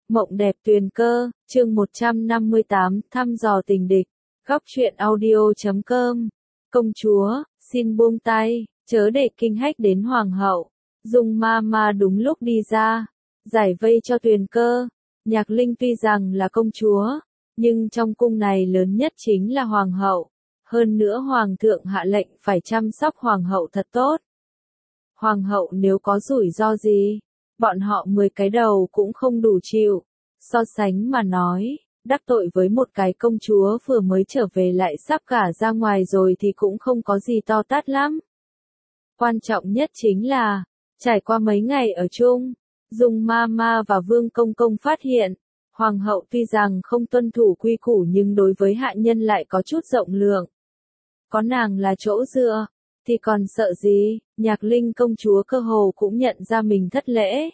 Mộng đẹp tuyền cơ, chương 158, thăm dò tình địch. Góc truyện audio.com. Công chúa, xin buông tay, chớ để kinh hách đến hoàng hậu. Dung ma ma đúng lúc đi ra, giải vây cho tuyền cơ. Nhạc Linh tuy rằng là công chúa, nhưng trong cung này lớn nhất chính là hoàng hậu. Hơn nữa hoàng thượng hạ lệnh phải chăm sóc hoàng hậu thật tốt. Hoàng hậu nếu có rủi ro gì, bọn họ 10 cái đầu cũng không đủ chịu. So sánh mà nói, đắc tội với một cái công chúa vừa mới trở về lại sắp gả ra ngoài rồi thì cũng không có gì to tát lắm. Quan trọng nhất chính là, trải qua mấy ngày ở chung, Dung ma ma và Vương Công Công phát hiện, hoàng hậu tuy rằng không tuân thủ quy củ nhưng đối với hạ nhân lại có chút rộng lượng. Có nàng là chỗ dựa, thì còn sợ gì, Nhạc Linh công chúa cơ hồ cũng nhận ra mình thất lễ.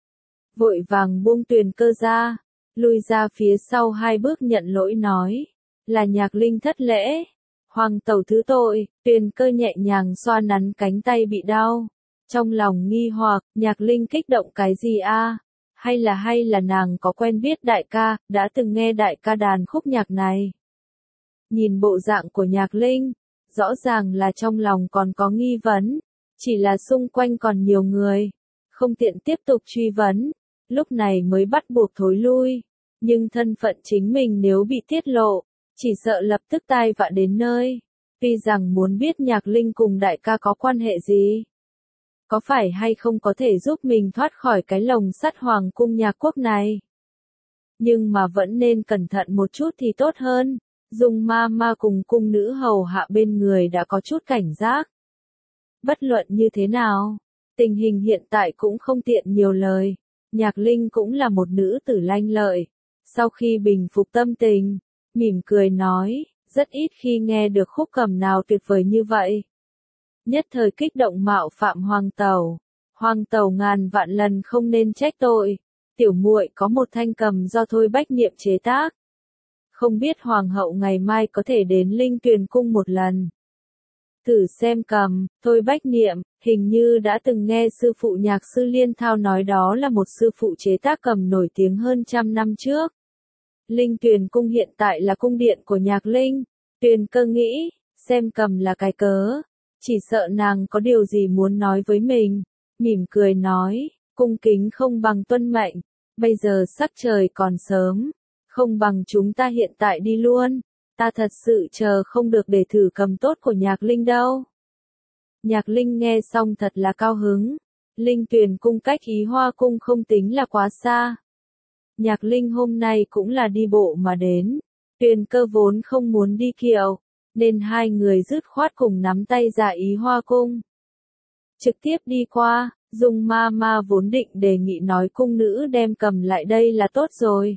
Vội vàng buông tuyền cơ ra, lui ra phía sau 2 bước nhận lỗi nói, là Nhạc Linh thất lễ. Hoàng tẩu thứ tội, tuyền cơ nhẹ nhàng xoa nắn cánh tay bị đau. Trong lòng nghi hoặc, Nhạc Linh kích động cái gì a? Hay là nàng có quen biết đại ca, đã từng nghe đại ca đàn khúc nhạc này. Nhìn bộ dạng của Nhạc Linh, rõ ràng là trong lòng còn có nghi vấn, chỉ là xung quanh còn nhiều người, không tiện tiếp tục truy vấn, lúc này mới bắt buộc thối lui, nhưng thân phận chính mình nếu bị tiết lộ, chỉ sợ lập tức tai vạ đến nơi, tuy rằng muốn biết Nhạc Linh cùng đại ca có quan hệ gì, có phải hay không có thể giúp mình thoát khỏi cái lồng sắt hoàng cung Nhạc Quốc này. Nhưng mà vẫn nên cẩn thận một chút thì tốt hơn. Dung ma ma cùng cung nữ hầu hạ bên người đã có chút cảnh giác. Bất luận như thế nào, tình hình hiện tại cũng không tiện nhiều lời. Nhạc Linh cũng là một nữ tử lanh lợi. Sau khi bình phục tâm tình, mỉm cười nói, rất ít khi nghe được khúc cầm nào tuyệt vời như vậy. Nhất thời kích động mạo phạm hoàng tẩu. Hoàng tẩu ngàn vạn lần không nên trách tội. Tiểu muội có một thanh cầm do Thôi Bách Niệm chế tác. Không biết hoàng hậu ngày mai có thể đến Linh Tuyền cung một lần. Thử xem cầm, Thôi Bách Niệm, hình như đã từng nghe sư phụ nhạc sư Liên Thao nói đó là một sư phụ chế tác cầm nổi tiếng hơn 100 năm trước. Linh Tuyền cung hiện tại là cung điện của Nhạc Linh. Tuyền cơ nghĩ, xem cầm là cái cớ. Chỉ sợ nàng có điều gì muốn nói với mình. Mỉm cười nói, cung kính không bằng tuân mệnh. Bây giờ sắc trời còn sớm. Không bằng chúng ta hiện tại đi luôn, ta thật sự chờ không được để thử cầm tốt của Nhạc Linh đâu. Nhạc Linh nghe xong thật là cao hứng, Linh Tuyền cung cách Ý Hoa cung không tính là quá xa. Nhạc Linh hôm nay cũng là đi bộ mà đến, Tuyền cơ vốn không muốn đi kiệu, nên 2 người dứt khoát cùng nắm tay ra Ý Hoa cung. Trực tiếp đi qua, Dung ma ma vốn định đề nghị nói cung nữ đem cầm lại đây là tốt rồi.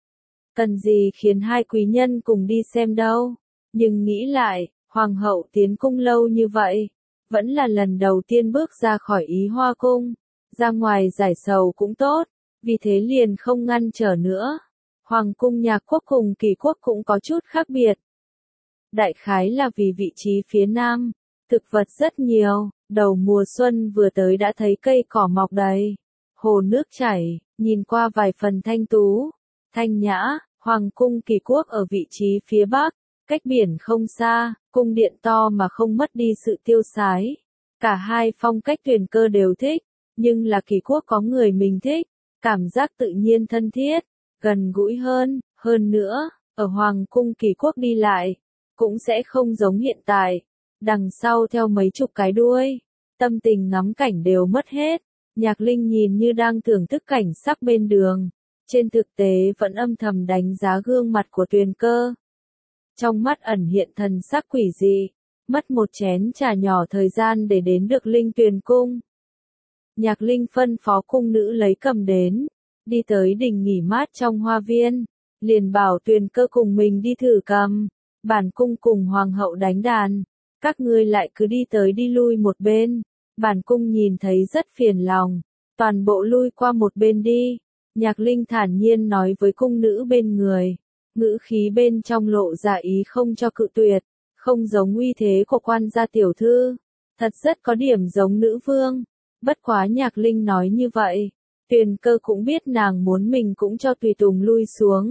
Cần gì khiến 2 quý nhân cùng đi xem đâu, nhưng nghĩ lại, hoàng hậu tiến cung lâu như vậy, vẫn là lần đầu tiên bước ra khỏi Ý Hoa cung, ra ngoài giải sầu cũng tốt, vì thế liền không ngăn trở nữa. Hoàng cung Nhạc Quốc cùng Kỳ Quốc cũng có chút khác biệt. Đại khái là vì vị trí phía nam, thực vật rất nhiều, đầu mùa xuân vừa tới đã thấy cây cỏ mọc đầy, hồ nước chảy, nhìn qua vài phần thanh tú, thanh nhã. Hoàng cung Kỳ Quốc ở vị trí phía bắc, cách biển không xa, cung điện to mà không mất đi sự tiêu sái. Cả 2 phong cách Tuyền cơ đều thích, nhưng là Kỳ Quốc có người mình thích, cảm giác tự nhiên thân thiết, gần gũi hơn nữa, ở Hoàng cung Kỳ Quốc đi lại, cũng sẽ không giống hiện tại, đằng sau theo mấy chục cái đuôi, tâm tình ngắm cảnh đều mất hết. Nhạc Linh nhìn như đang thưởng thức cảnh sắc bên đường. Trên thực tế vẫn âm thầm đánh giá gương mặt của Tuyền cơ. Trong mắt ẩn hiện thần sắc quỷ dị, mất một chén trà nhỏ thời gian để đến được Linh Tuyền cung. Nhạc Linh phân phó cung nữ lấy cầm đến, đi tới đình nghỉ mát trong hoa viên, liền bảo Tuyền cơ cùng mình đi thử cầm, bản cung cùng hoàng hậu đánh đàn, các ngươi lại cứ đi tới đi lui một bên, bản cung nhìn thấy rất phiền lòng, toàn bộ lui qua một bên đi. Nhạc Linh thản nhiên nói với cung nữ bên người, ngữ khí bên trong lộ ra ý không cho cự tuyệt, không giống uy thế của quan gia tiểu thư, thật rất có điểm giống nữ vương. Bất quá Nhạc Linh nói như vậy, Tuyền Cơ cũng biết nàng muốn mình cũng cho tùy tùng lui xuống.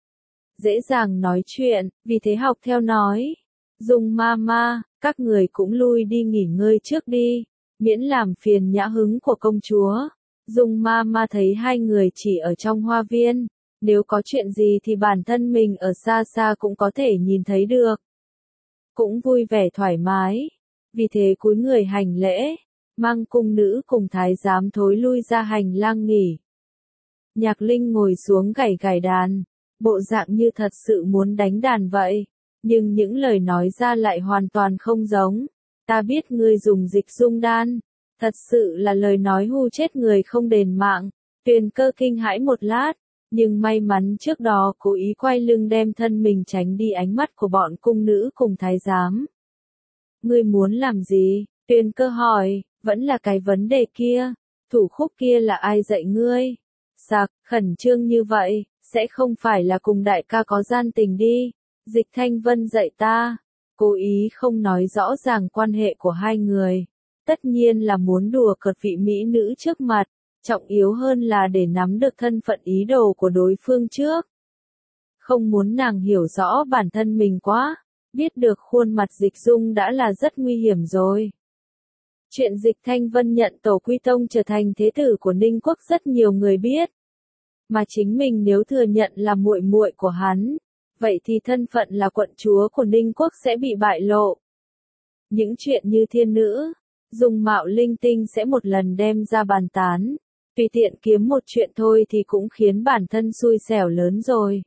Dễ dàng nói chuyện, vì thế học theo nói. Dung Mama, các người cũng lui đi nghỉ ngơi trước đi, miễn làm phiền nhã hứng của công chúa. Dung Mama thấy hai người chỉ ở trong hoa viên, nếu có chuyện gì thì bản thân mình ở xa xa cũng có thể nhìn thấy được. Cũng vui vẻ thoải mái, vì thế cúi người hành lễ, mang cung nữ cùng thái giám thối lui ra hành lang nghỉ. Nhạc Linh ngồi xuống gảy gảy đàn, bộ dạng như thật sự muốn đánh đàn vậy, nhưng những lời nói ra lại hoàn toàn không giống. Ta biết ngươi dùng dịch dung đan, thật sự là lời nói hù chết người không đền mạng. Tuyền Cơ kinh hãi một lát, nhưng may mắn trước đó cố ý quay lưng đem thân mình tránh đi ánh mắt của bọn cung nữ cùng thái giám. Ngươi muốn làm gì? Tuyền Cơ hỏi, vẫn là cái vấn đề kia, thủ khúc kia là ai dạy ngươi? Sạc, khẩn trương như vậy, sẽ không phải là cùng đại ca có gian tình đi. Dịch Thanh Vân dạy ta, cố ý không nói rõ ràng quan hệ của hai người. Tất nhiên là muốn đùa cợt vị mỹ nữ trước mặt, trọng yếu hơn là để nắm được thân phận ý đồ của đối phương trước. Không muốn nàng hiểu rõ bản thân mình quá, biết được khuôn mặt Dịch Dung đã là rất nguy hiểm rồi. Chuyện Dịch Thanh Vân nhận Tổ Quy Tông trở thành thế tử của Ninh Quốc rất nhiều người biết. Mà chính mình nếu thừa nhận là muội muội của hắn, vậy thì thân phận là quận chúa của Ninh Quốc sẽ bị bại lộ. Những chuyện như thiên nữ, dùng mạo linh tinh sẽ một lần đem ra bàn tán, tùy tiện kiếm một chuyện thôi thì cũng khiến bản thân xui xẻo lớn rồi.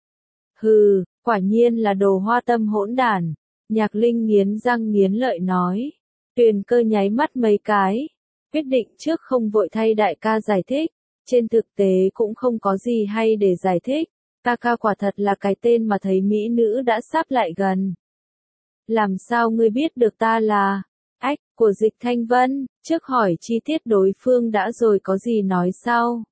Hừ, quả nhiên là đồ hoa tâm hỗn đản, Nhạc Linh nghiến răng nghiến lợi nói. Tuyền Cơ nháy mắt mấy cái, quyết định trước không vội thay đại ca giải thích, trên thực tế cũng không có gì hay để giải thích, ca ca quả thật là cái tên mà thấy mỹ nữ đã sắp lại gần. Làm sao ngươi biết được ta là ách của Dịch Thanh Vân, trước hỏi chi tiết đối phương đã rồi có gì nói sau.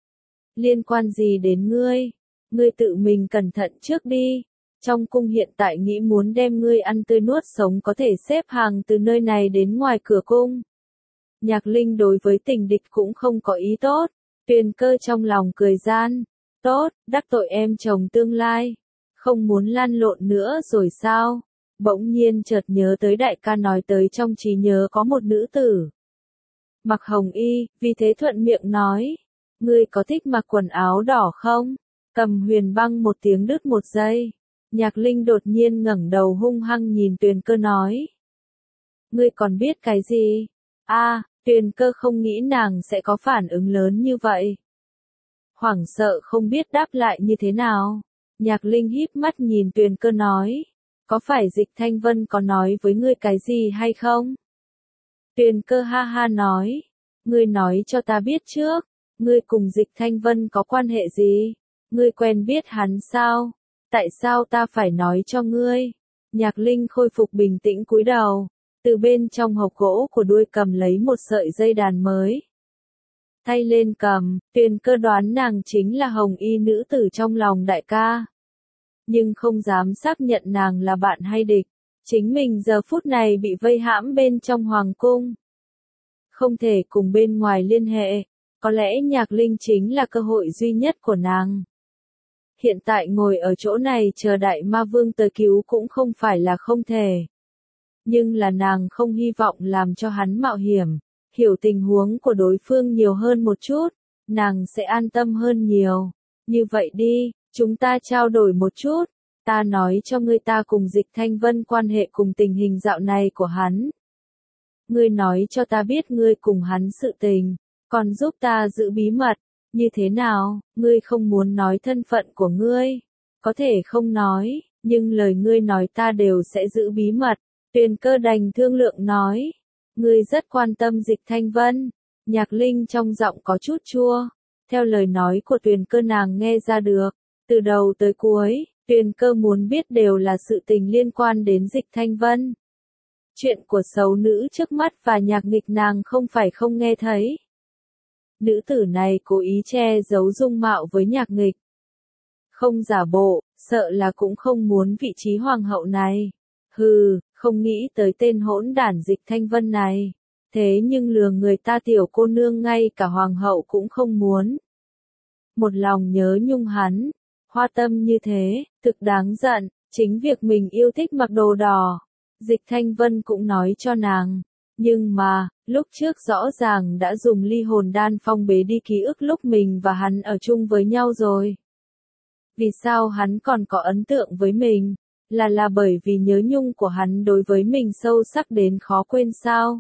Liên quan gì đến ngươi? Ngươi tự mình cẩn thận trước đi. Trong cung hiện tại nghĩ muốn đem ngươi ăn tươi nuốt sống có thể xếp hàng từ nơi này đến ngoài cửa cung. Nhạc Linh đối với tình địch cũng không có ý tốt. Tuyền Cơ trong lòng cười gian. Tốt, đắc tội em chồng tương lai. Không muốn lăn lộn nữa rồi sao? Bỗng nhiên chợt nhớ tới đại ca nói tới trong trí nhớ có một nữ tử. Mặc hồng y, vì thế thuận miệng nói. Ngươi có thích mặc quần áo đỏ không? Cầm Huyền Băng một tiếng đứt một giây. Nhạc Linh đột nhiên ngẩng đầu hung hăng nhìn Tuyền Cơ nói. Ngươi còn biết cái gì? Tuyền Cơ không nghĩ nàng sẽ có phản ứng lớn như vậy. Hoảng sợ không biết đáp lại như thế nào. Nhạc Linh híp mắt nhìn Tuyền Cơ nói. Có phải Dịch Thanh Vân có nói với ngươi cái gì hay không? Tuyền Cơ ha ha nói. Ngươi nói cho ta biết trước. Ngươi cùng Dịch Thanh Vân có quan hệ gì? Ngươi quen biết hắn sao? Tại sao ta phải nói cho ngươi? Nhạc Linh khôi phục bình tĩnh cúi đầu, từ bên trong hộc gỗ của đuôi cầm lấy một sợi dây đàn mới. Thay lên cầm, Tuyền Cơ đoán nàng chính là hồng y nữ tử trong lòng đại ca. Nhưng không dám xác nhận nàng là bạn hay địch, chính mình giờ phút này bị vây hãm bên trong hoàng cung. Không thể cùng bên ngoài liên hệ, có lẽ Nhạc Linh chính là cơ hội duy nhất của nàng. Hiện tại ngồi ở chỗ này chờ Đại Ma Vương tới cứu cũng không phải là không thể. Nhưng là nàng không hy vọng làm cho hắn mạo hiểm, hiểu tình huống của đối phương nhiều hơn một chút, nàng sẽ an tâm hơn nhiều. Như vậy đi, chúng ta trao đổi một chút, ta nói cho ngươi ta cùng Dịch Thanh Vân quan hệ cùng tình hình dạo này của hắn. Ngươi nói cho ta biết ngươi cùng hắn sự tình, còn giúp ta giữ bí mật. Như thế nào, ngươi không muốn nói thân phận của ngươi? Có thể không nói, nhưng lời ngươi nói ta đều sẽ giữ bí mật. Tuyền Cơ đành thương lượng nói. Ngươi rất quan tâm Dịch Thanh Vân. Nhạc Linh trong giọng có chút chua. Theo lời nói của Tuyền Cơ nàng nghe ra được. Từ đầu tới cuối, Tuyền Cơ muốn biết đều là sự tình liên quan đến Dịch Thanh Vân. Chuyện của xấu nữ trước mắt và nhạc nghịch nàng không phải không nghe thấy. Nữ tử này cố ý che giấu dung mạo với nhạc nghịch. Không giả bộ, sợ là cũng không muốn vị trí hoàng hậu này. Hừ, không nghĩ tới tên hỗn đản Dịch Thanh Vân này. Thế nhưng lừa người ta tiểu cô nương ngay cả hoàng hậu cũng không muốn. Một lòng nhớ nhung hắn, hoa tâm như thế, thực đáng giận, chính việc mình yêu thích mặc đồ đỏ. Dịch Thanh Vân cũng nói cho nàng, nhưng mà, lúc trước rõ ràng đã dùng ly hồn đan phong bế đi ký ức lúc mình và hắn ở chung với nhau rồi. Vì sao hắn còn có ấn tượng với mình? Là bởi vì nhớ nhung của hắn đối với mình sâu sắc đến khó quên sao?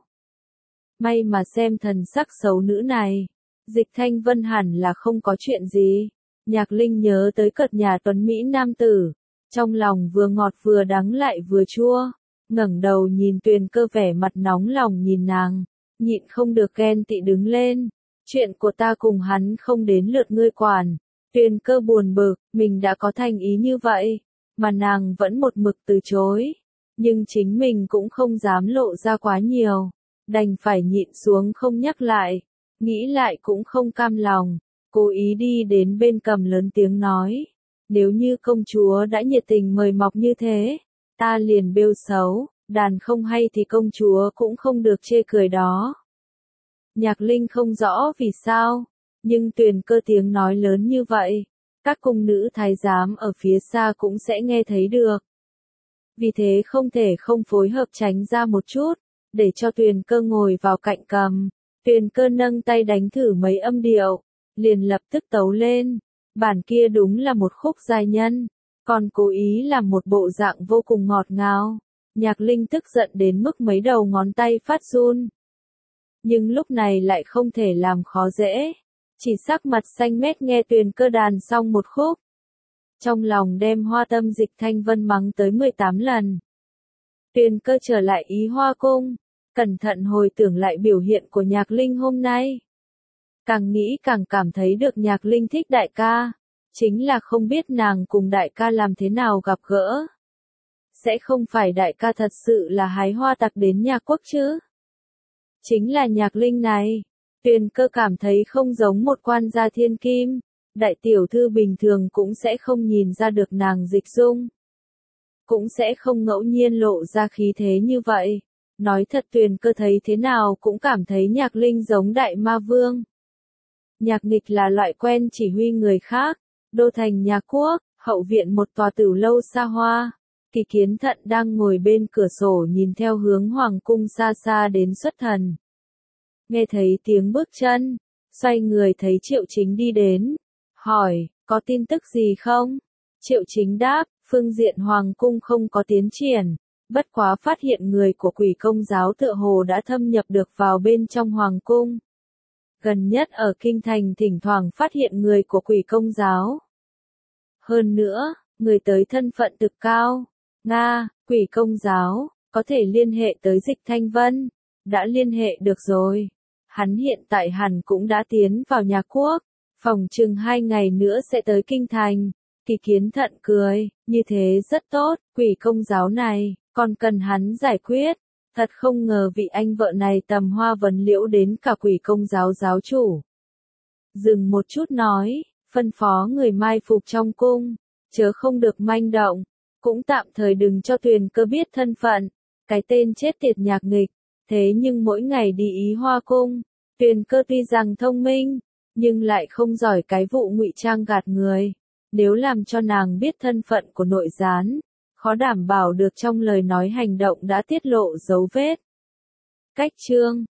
May mà xem thần sắc xấu nữ này. Dịch Thanh Vân hẳn là không có chuyện gì. Nhạc Linh nhớ tới cợt nhà tuấn Mỹ nam tử. Trong lòng vừa ngọt vừa đắng lại vừa chua. Ngẩng đầu nhìn Tuyền Cơ vẻ mặt nóng lòng nhìn nàng. Nhịn không được ghen tị đứng lên. Chuyện của ta cùng hắn không đến lượt ngươi quản. Tuyền Cơ buồn bực, mình đã có thành ý như vậy. Mà nàng vẫn một mực từ chối. Nhưng chính mình cũng không dám lộ ra quá nhiều. Đành phải nhịn xuống không nhắc lại. Nghĩ lại cũng không cam lòng. Cố ý đi đến bên Cầm lớn tiếng nói. Nếu như công chúa đã nhiệt tình mời mọc như thế, ta liền bêu xấu, đàn không hay thì công chúa cũng không được chê cười đó. Nhạc Linh không rõ vì sao, nhưng Tuyền Cơ tiếng nói lớn như vậy, các cung nữ thái giám ở phía xa cũng sẽ nghe thấy được. Vì thế không thể không phối hợp tránh ra một chút, để cho Tuyền Cơ ngồi vào cạnh Cầm. Tuyền Cơ nâng tay đánh thử mấy âm điệu, liền lập tức tấu lên. Bản kia đúng là một khúc giai nhân, còn cố ý làm một bộ dạng vô cùng ngọt ngào. Nhạc Linh tức giận đến mức mấy đầu ngón tay phát run. Nhưng lúc này lại không thể làm khó dễ. Chỉ sắc mặt xanh mét nghe Tuyền Cơ đàn xong một khúc. Trong lòng đem Hoa Tâm Dịch Thanh Vân mắng tới 18 lần. Tuyền Cơ trở lại Ý Hoa Cung, cẩn thận hồi tưởng lại biểu hiện của Nhạc Linh hôm nay. Càng nghĩ càng cảm thấy được Nhạc Linh thích đại ca. Chính là không biết nàng cùng đại ca làm thế nào gặp gỡ. Sẽ không phải đại ca thật sự là hái hoa tặc đến nhà quốc chứ? Chính là Nhạc Linh này. Tuyền Cơ cảm thấy không giống một quan gia thiên kim. Đại tiểu thư bình thường cũng sẽ không nhìn ra được nàng dịch dung. Cũng sẽ không ngẫu nhiên lộ ra khí thế như vậy. Nói thật Tuyền Cơ thấy thế nào cũng cảm thấy Nhạc Linh giống đại ma vương. Nhạc Nghịch là loại quen chỉ huy người khác. Đô thành nhà quốc, hậu viện một tòa tử lâu xa hoa. Kỳ Kiến Thận đang ngồi bên cửa sổ nhìn theo hướng hoàng cung xa xa đến xuất thần. Nghe thấy tiếng bước chân, xoay người thấy Triệu Chính đi đến. Hỏi, có tin tức gì không? Triệu Chính đáp, phương diện hoàng cung không có tiến triển. Bất quá phát hiện người của Quỷ Công giáo tựa hồ đã thâm nhập được vào bên trong hoàng cung. Gần nhất ở Kinh Thành thỉnh thoảng phát hiện người của Quỷ Công giáo. Hơn nữa, người tới thân phận cực cao. Nga, Quỷ Công giáo, có thể liên hệ tới Dịch Thanh Vân. Đã liên hệ được rồi. Hắn hiện tại hẳn cũng đã tiến vào nhà quốc. Phòng chừng 2 ngày nữa sẽ tới Kinh Thành. Kỳ Kiến Thận cười, như thế rất tốt, Quỷ Công giáo này, còn cần hắn giải quyết. Thật không ngờ vị anh vợ này tầm hoa vấn liễu đến cả Quỷ Công giáo giáo chủ. Dừng một chút nói, phân phó người mai phục trong cung, chớ không được manh động, cũng tạm thời đừng cho Tuyền Cơ biết thân phận, cái tên chết tiệt Nhạc Nghịch. Thế nhưng mỗi ngày đi Ý Hoa Cung, Tuyền Cơ tuy rằng thông minh, nhưng lại không giỏi cái vụ ngụy trang gạt người. Nếu làm cho nàng biết thân phận của nội gián, khó đảm bảo được trong lời nói hành động đã tiết lộ dấu vết. Cách chương